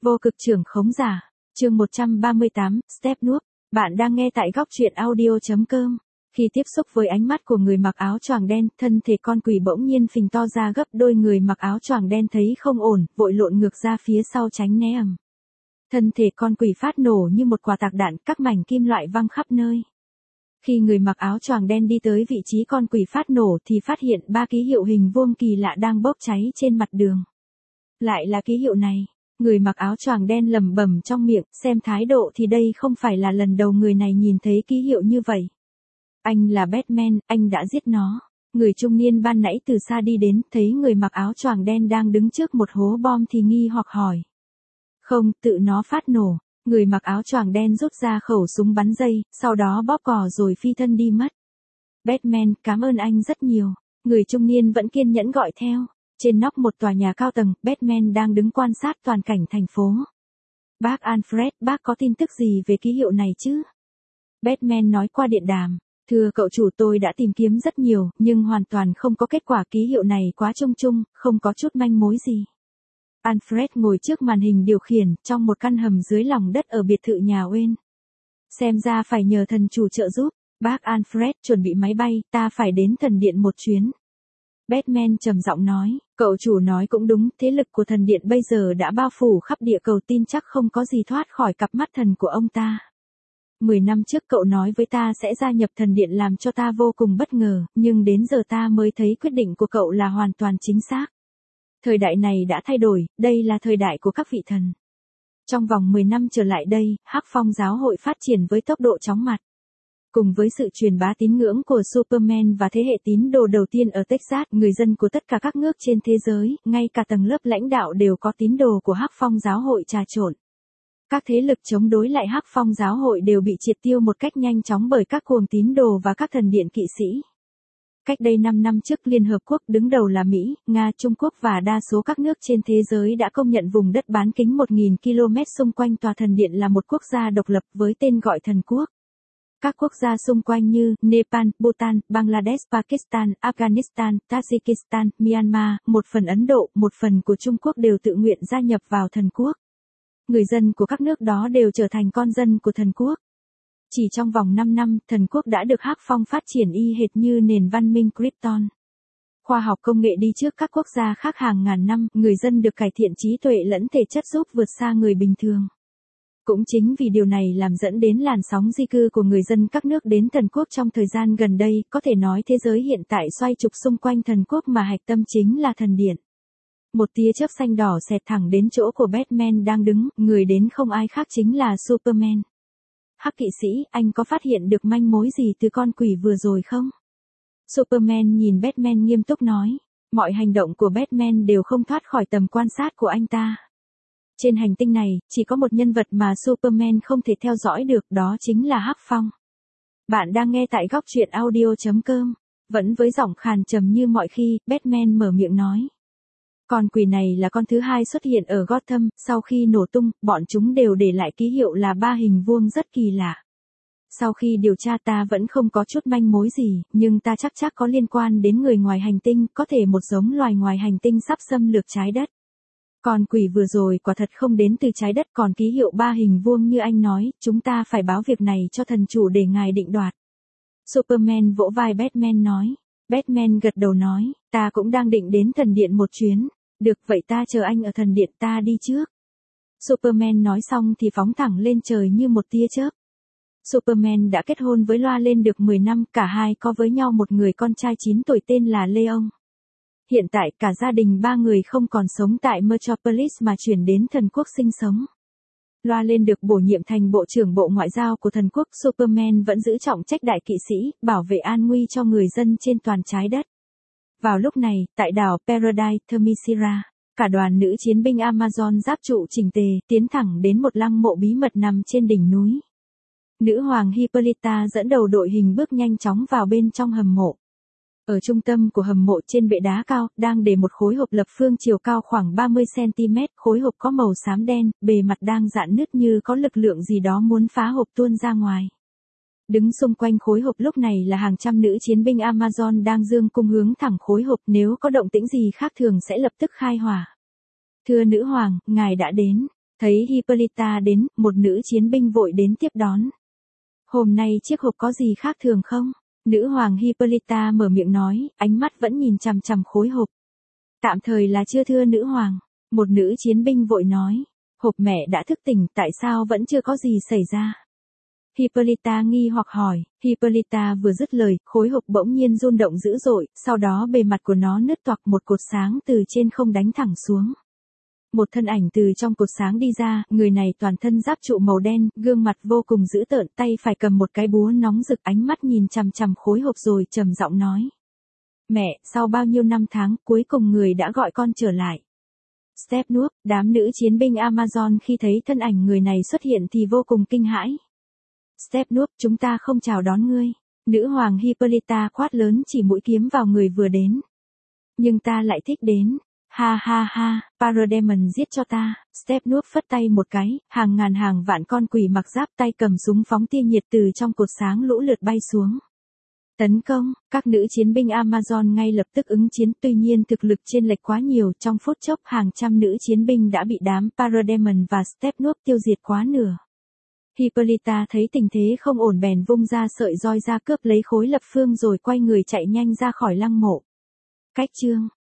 Vô cực trưởng khống giả. Chương 138, Step Núp. Bạn đang nghe tại góc truyện audio.com. Khi tiếp xúc với ánh mắt của người mặc áo choàng đen, thân thể con quỷ bỗng nhiên phình to ra gấp đôi. Người mặc áo choàng đen thấy không ổn, vội lộn ngược ra phía sau tránh né ầm. Thân thể con quỷ phát nổ như một quả tạc đạn, các mảnh kim loại văng khắp nơi. Khi người mặc áo choàng đen đi tới vị trí con quỷ phát nổ thì phát hiện 3 ký hiệu hình vuông kỳ lạ đang bốc cháy trên mặt đường. Lại là ký hiệu này. Người mặc áo choàng đen lẩm bẩm trong miệng, xem thái độ thì đây không phải là lần đầu người này nhìn thấy ký hiệu như vậy. Anh là Batman, anh đã giết nó. Người trung niên ban nãy từ xa đi đến, thấy người mặc áo choàng đen đang đứng trước một hố bom thì nghi hoặc hỏi. Không, tự nó phát nổ. Người mặc áo choàng đen rút ra khẩu súng bắn dây, sau đó bóp cò rồi phi thân đi mất. Batman, cảm ơn anh rất nhiều. Người trung niên vẫn kiên nhẫn gọi theo. Trên nóc một tòa nhà cao tầng, Batman đang đứng quan sát toàn cảnh thành phố. Bác Alfred, bác có tin tức gì về ký hiệu này chứ? Batman nói qua điện đàm. Thưa cậu chủ, tôi đã tìm kiếm rất nhiều, nhưng hoàn toàn không có kết quả. Ký hiệu này quá chung chung, không có chút manh mối gì. Alfred ngồi trước màn hình điều khiển, trong một căn hầm dưới lòng đất ở biệt thự nhà Wayne. Xem ra phải nhờ thần chủ trợ giúp. Bác Alfred, chuẩn bị máy bay, ta phải đến thần điện một chuyến. Batman trầm giọng nói, cậu chủ nói cũng đúng, thế lực của thần điện bây giờ đã bao phủ khắp địa cầu, tin chắc không có gì thoát khỏi cặp mắt thần của ông ta. 10 năm trước cậu nói với ta sẽ gia nhập thần điện làm cho ta vô cùng bất ngờ, nhưng đến giờ ta mới thấy quyết định của cậu là hoàn toàn chính xác. Thời đại này đã thay đổi, đây là thời đại của các vị thần. Trong vòng 10 năm trở lại đây, Hắc Phong giáo hội phát triển với tốc độ chóng mặt. Cùng với sự truyền bá tín ngưỡng của Superman và thế hệ tín đồ đầu tiên ở Texas, người dân của tất cả các nước trên thế giới, ngay cả tầng lớp lãnh đạo đều có tín đồ của Hắc Phong giáo hội trà trộn. Các thế lực chống đối lại Hắc Phong giáo hội đều bị triệt tiêu một cách nhanh chóng bởi các cuồng tín đồ và các thần điện kỵ sĩ. Cách đây 5 năm trước, Liên Hợp Quốc đứng đầu là Mỹ, Nga, Trung Quốc và đa số các nước trên thế giới đã công nhận vùng đất bán kính 1.000 km xung quanh tòa thần điện là một quốc gia độc lập với tên gọi thần quốc. Các quốc gia xung quanh như Nepal, Bhutan, Bangladesh, Pakistan, Afghanistan, Tajikistan, Myanmar, một phần Ấn Độ, một phần của Trung Quốc đều tự nguyện gia nhập vào thần quốc. Người dân của các nước đó đều trở thành con dân của thần quốc. Chỉ trong vòng 5 năm, thần quốc đã được Hắc Phong phát triển y hệt như nền văn minh Krypton. Khoa học công nghệ đi trước các quốc gia khác hàng ngàn năm, người dân được cải thiện trí tuệ lẫn thể chất giúp vượt xa người bình thường. Cũng chính vì điều này làm dẫn đến làn sóng di cư của người dân các nước đến thần quốc trong thời gian gần đây, có thể nói thế giới hiện tại xoay trục xung quanh thần quốc mà hạch tâm chính là thần điện. Một tia chớp xanh đỏ xẹt thẳng đến chỗ của Batman đang đứng, người đến không ai khác chính là Superman. Hắc kỵ sĩ, anh có phát hiện được manh mối gì từ con quỷ vừa rồi không? Superman nhìn Batman nghiêm túc nói, mọi hành động của Batman đều không thoát khỏi tầm quan sát của anh ta. Trên hành tinh này, chỉ có một nhân vật mà Superman không thể theo dõi được, đó chính là Hắc Phong. Bạn đang nghe tại góc truyện audio.com. Vẫn với giọng khàn trầm như mọi khi, Batman mở miệng nói. Con quỷ này là con thứ hai xuất hiện ở Gotham, sau khi nổ tung, bọn chúng đều để lại ký hiệu là 3 hình vuông rất kỳ lạ. Sau khi điều tra ta vẫn không có chút manh mối gì, nhưng ta chắc có liên quan đến người ngoài hành tinh, có thể một giống loài ngoài hành tinh sắp xâm lược trái đất. Con quỷ vừa rồi quả thật không đến từ trái đất, còn ký hiệu 3 hình vuông như anh nói, chúng ta phải báo việc này cho thần chủ để ngài định đoạt. Superman vỗ vai Batman nói. Batman gật đầu nói, ta cũng đang định đến thần điện một chuyến. Được vậy ta chờ anh ở thần điện, ta đi trước. Superman nói xong thì phóng thẳng lên trời như một tia chớp. Superman đã kết hôn với Loa lên được 10 năm, cả hai có với nhau một người con trai 9 tuổi tên là Leon. Hiện tại cả gia đình 3 người không còn sống tại Metropolis mà chuyển đến thần quốc sinh sống. Loa lên được bổ nhiệm thành Bộ trưởng Bộ Ngoại giao của thần quốc, Superman vẫn giữ trọng trách đại kỵ sĩ, bảo vệ an nguy cho người dân trên toàn trái đất. Vào lúc này, tại đảo Paradise, Themyscira, cả đoàn nữ chiến binh Amazon giáp trụ chỉnh tề, tiến thẳng đến một lăng mộ bí mật nằm trên đỉnh núi. Nữ hoàng Hippolyta dẫn đầu đội hình bước nhanh chóng vào bên trong hầm mộ. Ở trung tâm của hầm mộ trên bệ đá cao, đang để một khối hộp lập phương chiều cao khoảng 30cm, khối hộp có màu xám đen, bề mặt đang rạn nứt như có lực lượng gì đó muốn phá hộp tuôn ra ngoài. Đứng xung quanh khối hộp lúc này là hàng trăm nữ chiến binh Amazon đang dương cung hướng thẳng khối hộp, nếu có động tĩnh gì khác thường sẽ lập tức khai hỏa. Thưa nữ hoàng, ngài đã đến. Thấy Hippolyta đến, một nữ chiến binh vội đến tiếp đón. Hôm nay chiếc hộp có gì khác thường không? Nữ hoàng Hippolyta mở miệng nói, ánh mắt vẫn nhìn chằm chằm khối hộp. Tạm thời là chưa thưa nữ hoàng. Một nữ chiến binh vội nói. Hộp mẹ đã thức tỉnh, tại sao vẫn chưa có gì xảy ra? Hippolyta nghi hoặc hỏi. Hippolyta vừa dứt lời, khối hộp bỗng nhiên rung động dữ dội, sau đó bề mặt của nó nứt toạc, một cột sáng từ trên không đánh thẳng xuống. Một thân ảnh từ trong cột sáng đi ra, người này toàn thân giáp trụ màu đen, gương mặt vô cùng dữ tợn, tay phải cầm một cái búa nóng rực, ánh mắt nhìn chằm chằm khối hộp rồi trầm giọng nói. Mẹ, sau bao nhiêu năm tháng, cuối cùng người đã gọi con trở lại. Stepnwolf, đám nữ chiến binh Amazon khi thấy thân ảnh người này xuất hiện thì vô cùng kinh hãi. Stepnwolf, chúng ta không chào đón ngươi. Nữ hoàng Hippolyta quát lớn chỉ mũi kiếm vào người vừa đến. Nhưng ta lại thích đến. Ha ha ha, Parademon giết cho ta. Stepnwolf phất tay một cái, hàng ngàn hàng vạn con quỷ mặc giáp tay cầm súng phóng tia nhiệt từ trong cột sáng lũ lượt bay xuống. Tấn công, các nữ chiến binh Amazon ngay lập tức ứng chiến, tuy nhiên thực lực chênh lệch quá nhiều, trong phút chốc hàng trăm nữ chiến binh đã bị đám Parademon và Stepnwolf tiêu diệt quá nửa. Hippolyta thấy tình thế không ổn bèn vung ra sợi roi ra cướp lấy khối lập phương rồi quay người chạy nhanh ra khỏi lăng mộ. Cách chương